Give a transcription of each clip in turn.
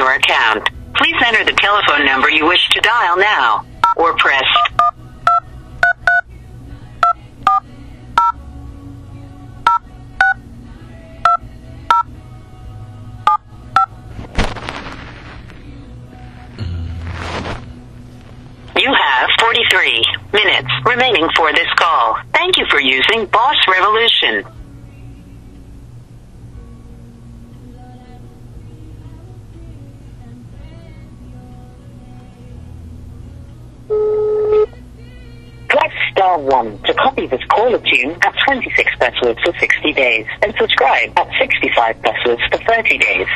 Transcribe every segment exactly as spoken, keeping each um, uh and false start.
your account. Please enter the telephone number you wish to dial now, or press. You have forty-three minutes remaining for this call. Thank you for using Boss Revolution. Press star one to copy this caller tune at twenty-six pesos for sixty days and subscribe at sixty-five pesos for thirty days.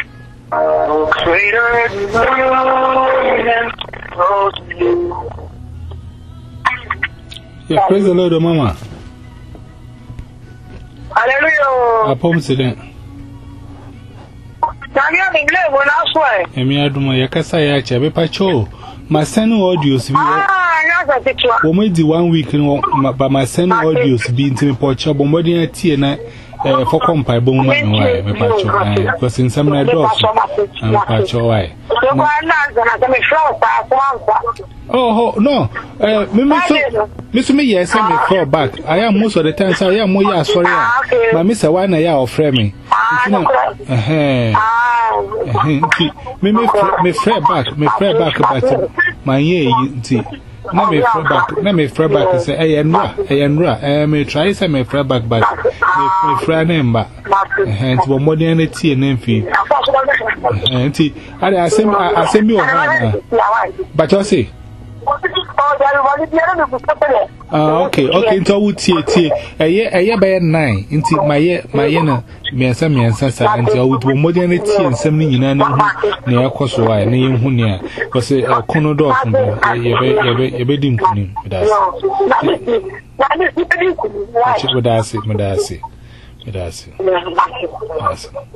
Yeah, praise the Lord, Mama. Hallelujah. I promise you that. Emi aduma yakasa ya chabe pacho. My son audios be. We made the one week but my son audios be into pocha bombarding a tea na eh for compare bone man why me pacho because in some na drop and pacho why. Oh no, eh me me so me so me yes me call back. I am most of the time so I am more ya sorry. My miss a one ya offer me. Eh eh me me me free back, me free back but my ye nti na me free back, na me free back say eh enra, eh enra, eh me try say me free back but me free number. Eh nti bo modern na tie na mfi. Eh nti I asem asem bi o ha. But you say ah, okay, okay, into what tea tea. A year, a year by nine, into my year, my year, me and some and Sassa, and I would modernity and something in an near Kosovo, near Hunia, was a conodor from a bedding cleaning with us. With us, with us, with us.